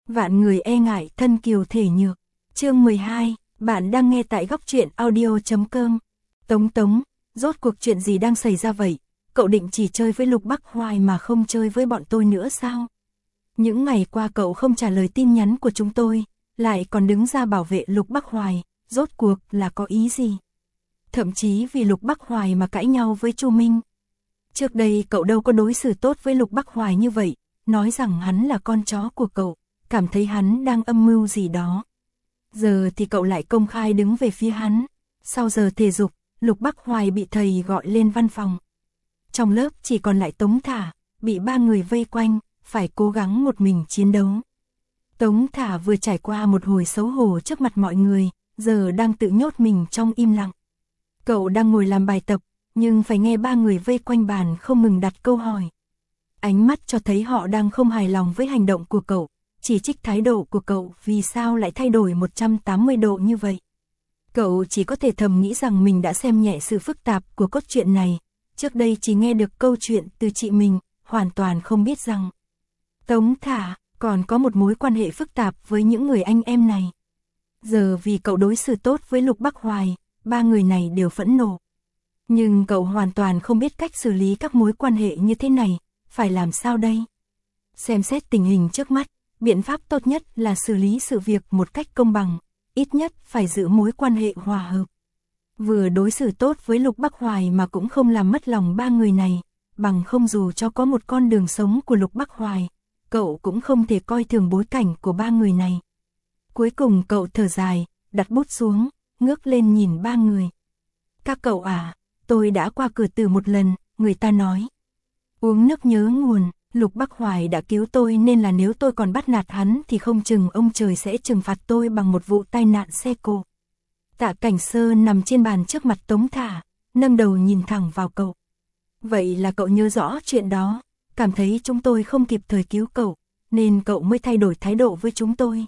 Vạn người e ngại thân kiều thể nhược. Chương 12, bạn đang nghe tại góc truyện audio.com. Tống, rốt cuộc chuyện gì đang xảy ra vậy? Cậu định chỉ chơi với Lục Bắc Hoài mà không chơi với bọn tôi nữa sao? Những ngày qua cậu không trả lời tin nhắn của chúng tôi, lại còn đứng ra bảo vệ Lục Bắc Hoài, rốt cuộc là có ý gì? Thậm chí vì Lục Bắc Hoài mà cãi nhau với Chu Minh. Trước đây cậu đâu có đối xử tốt với Lục Bắc Hoài như vậy, nói rằng hắn là con chó của cậu, cảm thấy hắn đang âm mưu gì đó. Giờ thì cậu lại công khai đứng về phía hắn. Sau giờ thể dục, Lục Bắc Hoài bị thầy gọi lên văn phòng. Trong lớp chỉ còn lại Tống Thả, bị 3 người vây quanh, phải cố gắng một mình chiến đấu. Tống Thả vừa trải qua một hồi xấu hổ trước mặt mọi người, giờ đang tự nhốt mình trong im lặng. Cậu đang ngồi làm bài tập, nhưng phải nghe 3 người vây quanh bàn không ngừng đặt câu hỏi. Ánh mắt cho thấy họ đang không hài lòng với hành động của cậu, chỉ trích thái độ của cậu vì sao lại thay đổi 180 độ như vậy. Cậu chỉ có thể thầm nghĩ rằng mình đã xem nhẹ sự phức tạp của cốt truyện này, trước đây chỉ nghe được câu chuyện từ chị mình, hoàn toàn không biết rằng Tống Thả còn có một mối quan hệ phức tạp với những người anh em này. Giờ vì cậu đối xử tốt với Lục Bắc Hoài, 3 người này đều phẫn nộ. Nhưng cậu hoàn toàn không biết cách xử lý các mối quan hệ như thế này, phải làm sao đây? Xem xét tình hình trước mắt, biện pháp tốt nhất là xử lý sự việc một cách công bằng, ít nhất phải giữ mối quan hệ hòa hợp. Vừa đối xử tốt với Lục Bắc Hoài mà cũng không làm mất lòng 3 người này, bằng không dù cho có một con đường sống của Lục Bắc Hoài, cậu cũng không thể coi thường bối cảnh của 3 người này. Cuối cùng cậu thở dài, đặt bút xuống, ngước lên nhìn 3 người. Các cậu à, tôi đã qua cửa tử một lần, người ta nói. Uống nước nhớ nguồn, Lục Bắc Hoài đã cứu tôi nên là nếu tôi còn bắt nạt hắn thì không chừng ông trời sẽ trừng phạt tôi bằng một vụ tai nạn xe cộ. Tạ Cảnh Sơ nằm trên bàn trước mặt Tống Thả, nâng đầu nhìn thẳng vào cậu. Vậy là cậu nhớ rõ chuyện đó, cảm thấy chúng tôi không kịp thời cứu cậu, nên cậu mới thay đổi thái độ với chúng tôi.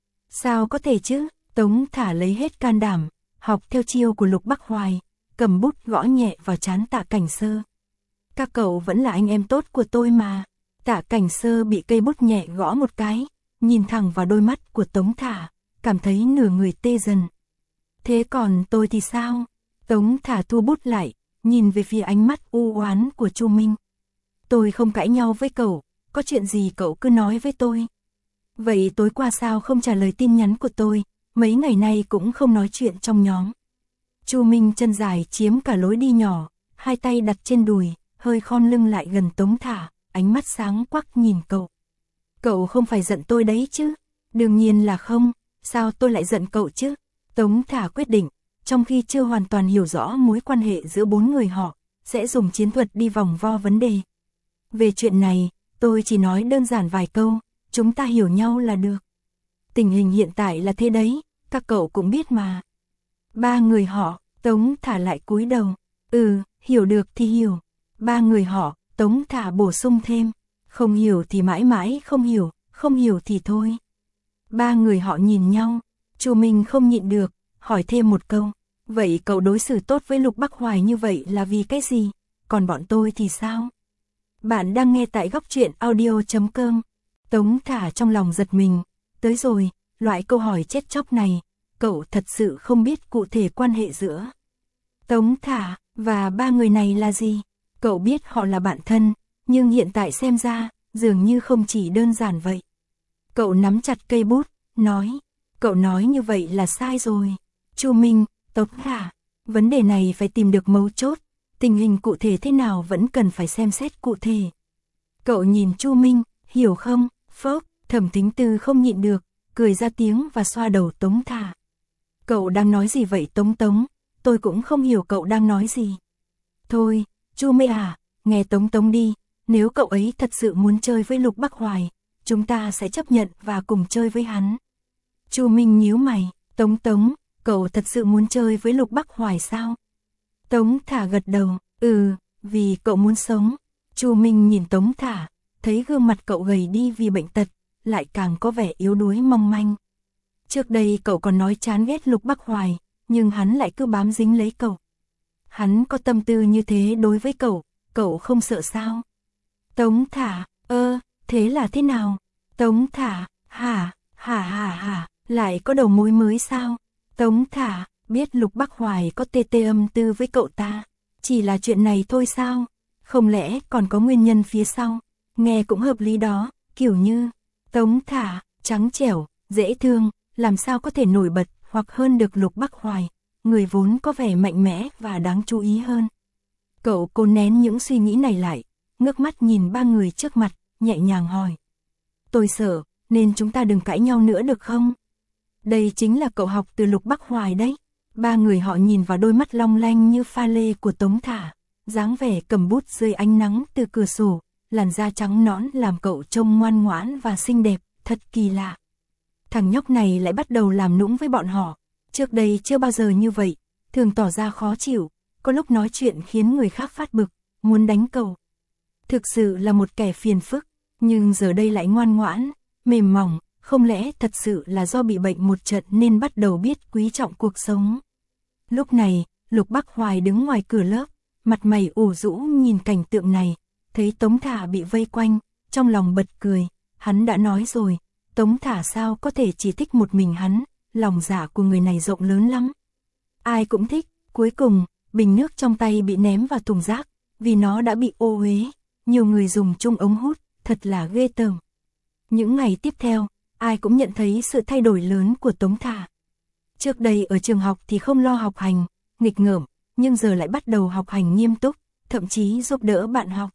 Sao có thể chứ? Tống Thả lấy hết can đảm, học theo chiêu của Lục Bắc Hoài, cầm bút gõ nhẹ vào trán Tạ Cảnh Sơ. Các cậu vẫn là anh em tốt của tôi mà. Tạ Cảnh Sơ bị cây bút nhẹ gõ một cái, nhìn thẳng vào đôi mắt của Tống Thả, cảm thấy nửa người tê dần. Thế còn tôi thì sao? Tống Thả thu bút lại, nhìn về phía ánh mắt u oán của Chu Minh. Tôi không cãi nhau với cậu, có chuyện gì cậu cứ nói với tôi. Vậy tối qua sao không trả lời tin nhắn của tôi, mấy ngày nay cũng không nói chuyện trong nhóm. Chu Minh chân dài chiếm cả lối đi nhỏ, hai tay đặt trên đùi, hơi khom lưng lại gần Tống Thả, ánh mắt sáng quắc nhìn cậu. Cậu không phải giận tôi đấy chứ? Đương nhiên là không, sao tôi lại giận cậu chứ? Tống Thả quyết định, trong khi chưa hoàn toàn hiểu rõ mối quan hệ giữa 4 người họ, sẽ dùng chiến thuật đi vòng vo vấn đề. Về chuyện này, tôi chỉ nói đơn giản vài câu, chúng ta hiểu nhau là được. Tình hình hiện tại là thế đấy, các cậu cũng biết mà. 3 người họ, Tống Thả lại cúi đầu. Hiểu được thì hiểu. 3 người họ, Tống Thả bổ sung thêm. Không hiểu thì mãi mãi không hiểu thì thôi. 3 người họ nhìn nhau, Chu Minh không nhịn được, hỏi thêm một câu. Vậy cậu đối xử tốt với Lục Bắc Hoài như vậy là vì cái gì? Còn bọn tôi thì sao? Bạn đang nghe tại góc truyện audio.com. Tống Thả trong lòng giật mình. Tới rồi, loại câu hỏi chết chóc này, cậu thật sự không biết cụ thể quan hệ giữa Tống Thả và 3 người này là gì. Cậu biết họ là bạn thân, nhưng hiện tại xem ra, dường như không chỉ đơn giản vậy. Cậu nắm chặt cây bút, nói, cậu nói như vậy là sai rồi. Chu Minh, Tống Thả, vấn đề này phải tìm được mấu chốt, tình hình cụ thể thế nào vẫn cần phải xem xét cụ thể. Cậu nhìn Chu Minh, hiểu không? Phốc, Thẩm Thính Tư không nhịn được, cười ra tiếng và xoa đầu Tống Thả. Cậu đang nói gì vậy Tống? Tôi cũng không hiểu cậu đang nói gì. Thôi, Chu Mê à, nghe Tống đi, nếu cậu ấy thật sự muốn chơi với Lục Bắc Hoài, chúng ta sẽ chấp nhận và cùng chơi với hắn. Chu Minh nhíu mày, Tống, cậu thật sự muốn chơi với Lục Bắc Hoài sao? Tống Thả gật đầu, vì cậu muốn sống. Chu Minh nhìn Tống Thả, thấy gương mặt cậu gầy đi vì bệnh tật, lại càng có vẻ yếu đuối mong manh. Trước đây cậu còn nói chán ghét Lục Bắc Hoài, nhưng hắn lại cứ bám dính lấy cậu. Hắn có tâm tư như thế đối với cậu không sợ sao? Tống Thả, thế là thế nào? Tống Thả, hả? Lại có đầu mối mới sao? Tống Thả, biết Lục Bắc Hoài có tê âm tư với cậu ta. Chỉ là chuyện này thôi sao? Không lẽ còn có nguyên nhân phía sau? Nghe cũng hợp lý đó, kiểu như Tống Thả, trắng trẻo, dễ thương, làm sao có thể nổi bật hoặc hơn được Lục Bắc Hoài, người vốn có vẻ mạnh mẽ và đáng chú ý hơn. Cậu cố nén những suy nghĩ này lại, ngước mắt nhìn ba người trước mặt, nhẹ nhàng hỏi. Tôi sợ, nên chúng ta đừng cãi nhau nữa được không? Đây chính là cậu học từ Lục Bắc Hoài đấy. Ba người họ nhìn vào đôi mắt long lanh như pha lê của Tống Thả, dáng vẻ cầm bút dưới ánh nắng từ cửa sổ, làn da trắng nõn làm cậu trông ngoan ngoãn và xinh đẹp, thật kỳ lạ. Thằng nhóc này lại bắt đầu làm nũng với bọn họ, trước đây chưa bao giờ như vậy, thường tỏ ra khó chịu, có lúc nói chuyện khiến người khác phát bực, muốn đánh cậu. Thực sự là một kẻ phiền phức, nhưng giờ đây lại ngoan ngoãn, mềm mỏng, không lẽ thật sự là do bị bệnh một trận nên bắt đầu biết quý trọng cuộc sống. Lúc này, Lục Bắc Hoài đứng ngoài cửa lớp, mặt mày ủ rũ nhìn cảnh tượng này, thấy Tống Thả bị vây quanh, trong lòng bật cười, hắn đã nói rồi, Tống Thả sao có thể chỉ thích một mình hắn, lòng dạ của người này rộng lớn lắm. Ai cũng thích, cuối cùng, bình nước trong tay bị ném vào thùng rác, vì nó đã bị ô uế, nhiều người dùng chung ống hút, thật là ghê tởm. Những ngày tiếp theo, ai cũng nhận thấy sự thay đổi lớn của Tống Thả. Trước đây ở trường học thì không lo học hành, nghịch ngợm, nhưng giờ lại bắt đầu học hành nghiêm túc, thậm chí giúp đỡ bạn học.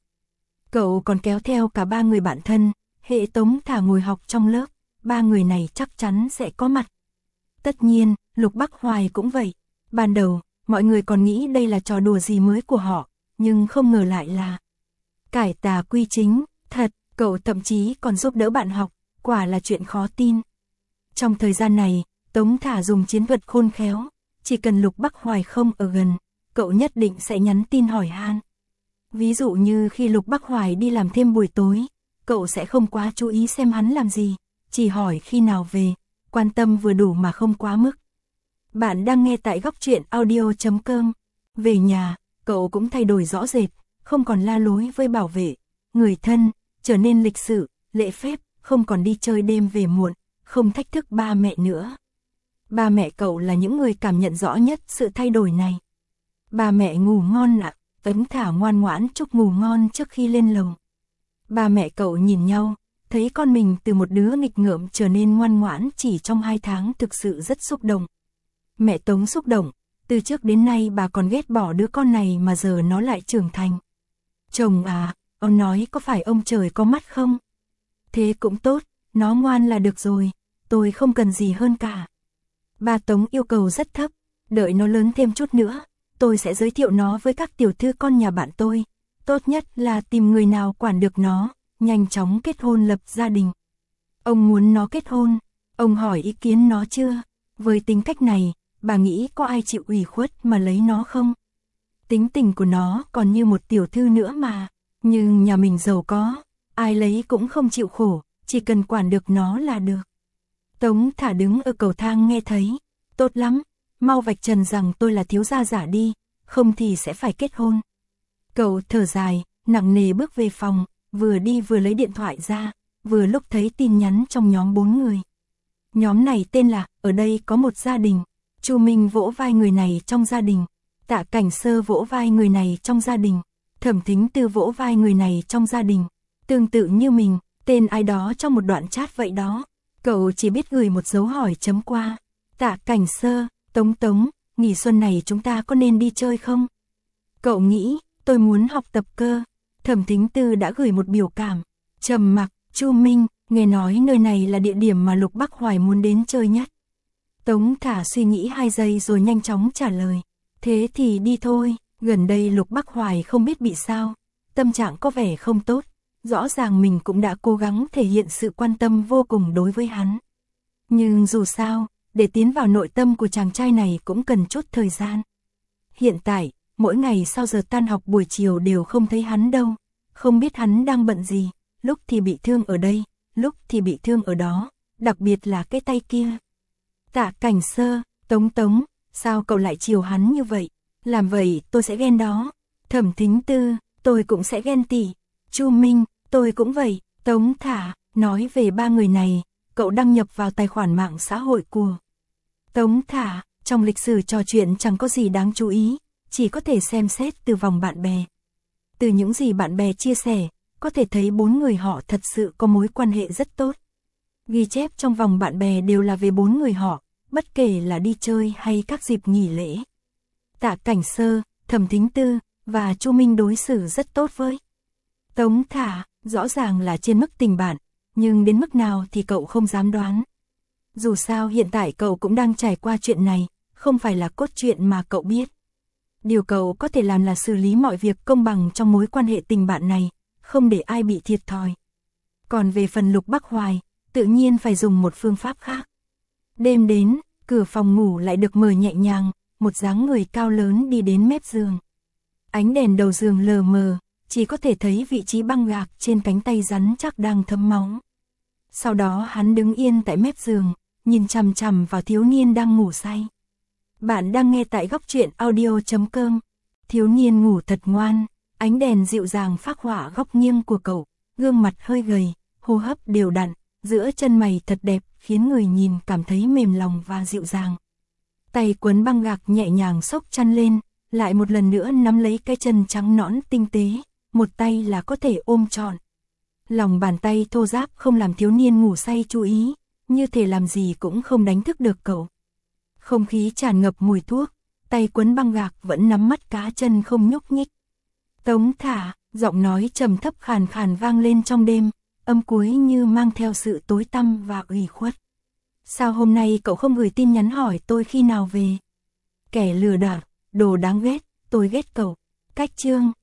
Cậu còn kéo theo cả ba người bạn thân, hệ Tống Thả ngồi học trong lớp, ba người này chắc chắn sẽ có mặt. Tất nhiên, Lục Bắc Hoài cũng vậy. Ban đầu, mọi người còn nghĩ đây là trò đùa gì mới của họ, nhưng không ngờ lại là cải tà quy chính, thật, cậu thậm chí còn giúp đỡ bạn học, quả là chuyện khó tin. Trong thời gian này, Tống Thả dùng chiến thuật khôn khéo, chỉ cần Lục Bắc Hoài không ở gần, cậu nhất định sẽ nhắn tin hỏi han. Ví dụ như khi Lục Bắc Hoài đi làm thêm buổi tối, cậu sẽ không quá chú ý xem hắn làm gì, chỉ hỏi khi nào về, quan tâm vừa đủ mà không quá mức. Bạn đang nghe tại góc truyện audio.com. Về nhà, cậu cũng thay đổi rõ rệt, không còn la lối với bảo vệ, người thân, trở nên lịch sự, lễ phép, không còn đi chơi đêm về muộn, không thách thức ba mẹ nữa. Ba mẹ cậu là những người cảm nhận rõ nhất sự thay đổi này. Ba mẹ ngủ ngon ạ, Tống Thả ngoan ngoãn chúc ngủ ngon trước khi lên lầu. Ba mẹ cậu nhìn nhau, thấy con mình từ một đứa nghịch ngợm trở nên ngoan ngoãn chỉ trong 2 tháng thực sự rất xúc động. Mẹ Tống xúc động, từ trước đến nay bà còn ghét bỏ đứa con này mà giờ nó lại trưởng thành. Chồng à, ông nói có phải ông trời có mắt không? Thế cũng tốt, nó ngoan là được rồi, tôi không cần gì hơn cả. Ba Tống yêu cầu rất thấp, đợi nó lớn thêm chút nữa, tôi sẽ giới thiệu nó với các tiểu thư con nhà bạn tôi. Tốt nhất là tìm người nào quản được nó, nhanh chóng kết hôn lập gia đình. Ông muốn nó kết hôn, ông hỏi ý kiến nó chưa? Với tính cách này, bà nghĩ có ai chịu ủy khuất mà lấy nó không? Tính tình của nó còn như một tiểu thư nữa mà, nhưng nhà mình giàu có, ai lấy cũng không chịu khổ, chỉ cần quản được nó là được. Tống Thả đứng ở cầu thang nghe thấy, tốt lắm, mau vạch trần rằng tôi là thiếu gia giả đi, không thì sẽ phải kết hôn. Cậu thở dài, nặng nề bước về phòng, vừa đi vừa lấy điện thoại ra, vừa lúc thấy tin nhắn trong nhóm 4 người. Nhóm này tên là, ở đây có một gia đình, Chu Minh vỗ vai người này trong gia đình, Tạ Cảnh Sơ vỗ vai người này trong gia đình, Thẩm Thính Tư vỗ vai người này trong gia đình, tương tự như mình, tên ai đó trong một đoạn chat vậy đó. Cậu chỉ biết gửi một dấu hỏi chấm qua. Tạ Cảnh Sơ, Tống, nghỉ xuân này chúng ta có nên đi chơi không? Cậu nghĩ, tôi muốn học tập cơ. Thẩm Thính Tư đã gửi một biểu cảm. Trầm mặc, Chu Minh, nghe nói nơi này là địa điểm mà Lục Bắc Hoài muốn đến chơi nhất. Tống Thả suy nghĩ 2 giây rồi nhanh chóng trả lời. Thế thì đi thôi, gần đây Lục Bắc Hoài không biết bị sao, tâm trạng có vẻ không tốt. Rõ ràng mình cũng đã cố gắng thể hiện sự quan tâm vô cùng đối với hắn. Nhưng dù sao, để tiến vào nội tâm của chàng trai này cũng cần chút thời gian. Hiện tại, mỗi ngày sau giờ tan học buổi chiều đều không thấy hắn đâu, không biết hắn đang bận gì, lúc thì bị thương ở đây, lúc thì bị thương ở đó, đặc biệt là cái tay kia. Tạ Cảnh Sơ, Tống, sao cậu lại chiều hắn như vậy? Làm vậy tôi sẽ ghen đó. Thẩm Thính Tư, tôi cũng sẽ ghen tỉ. Chu Minh, tôi cũng vậy. Tống Thả, nói về ba người này, cậu đăng nhập vào tài khoản mạng xã hội của Tống Thả. Trong lịch sử trò chuyện chẳng có gì đáng chú ý, chỉ có thể xem xét từ vòng bạn bè. Từ những gì bạn bè chia sẻ, có thể thấy 4 người họ thật sự có mối quan hệ rất tốt. Ghi chép trong vòng bạn bè đều là về 4 người họ, bất kể là đi chơi hay các dịp nghỉ lễ. Tạ Cảnh Sơ, Thẩm Thính Tư và Chu Minh đối xử rất tốt với Tống Thả, rõ ràng là trên mức tình bạn, nhưng đến mức nào thì cậu không dám đoán. Dù sao hiện tại cậu cũng đang trải qua chuyện này, không phải là cốt truyện mà cậu biết. Điều cậu có thể làm là xử lý mọi việc công bằng trong mối quan hệ tình bạn này, không để ai bị thiệt thòi. Còn về phần Lục Bắc Hoài, tự nhiên phải dùng một phương pháp khác. Đêm đến, cửa phòng ngủ lại được mở nhẹ nhàng, một dáng người cao lớn đi đến mép giường. Ánh đèn đầu giường lờ mờ, chỉ có thể thấy vị trí băng gạc trên cánh tay rắn chắc đang thấm máu. Sau đó hắn đứng yên tại mép giường, nhìn chằm chằm vào thiếu niên đang ngủ say. Bạn đang nghe tại góc truyện audio.com. Thiếu niên ngủ thật ngoan, ánh đèn dịu dàng phác họa góc nghiêng của cậu, gương mặt hơi gầy, hô hấp đều đặn, giữa chân mày thật đẹp, khiến người nhìn cảm thấy mềm lòng và dịu dàng. Tay quấn băng gạc nhẹ nhàng xốc chăn lên, lại một lần nữa nắm lấy cái chân trắng nõn tinh tế, một tay là có thể ôm trọn. Lòng bàn tay thô ráp không làm thiếu niên ngủ say chú ý, như thể làm gì cũng không đánh thức được cậu. Không khí tràn ngập mùi thuốc, tay quấn băng gạc vẫn nắm mắt cá chân không nhúc nhích. Tống Thả, giọng nói trầm thấp khàn khàn vang lên trong đêm, âm cuối như mang theo sự tối tăm và ủy khuất. Sao hôm nay cậu không gửi tin nhắn hỏi tôi khi nào về? Kẻ lừa đảo, đồ đáng ghét, tôi ghét cậu. Cách chương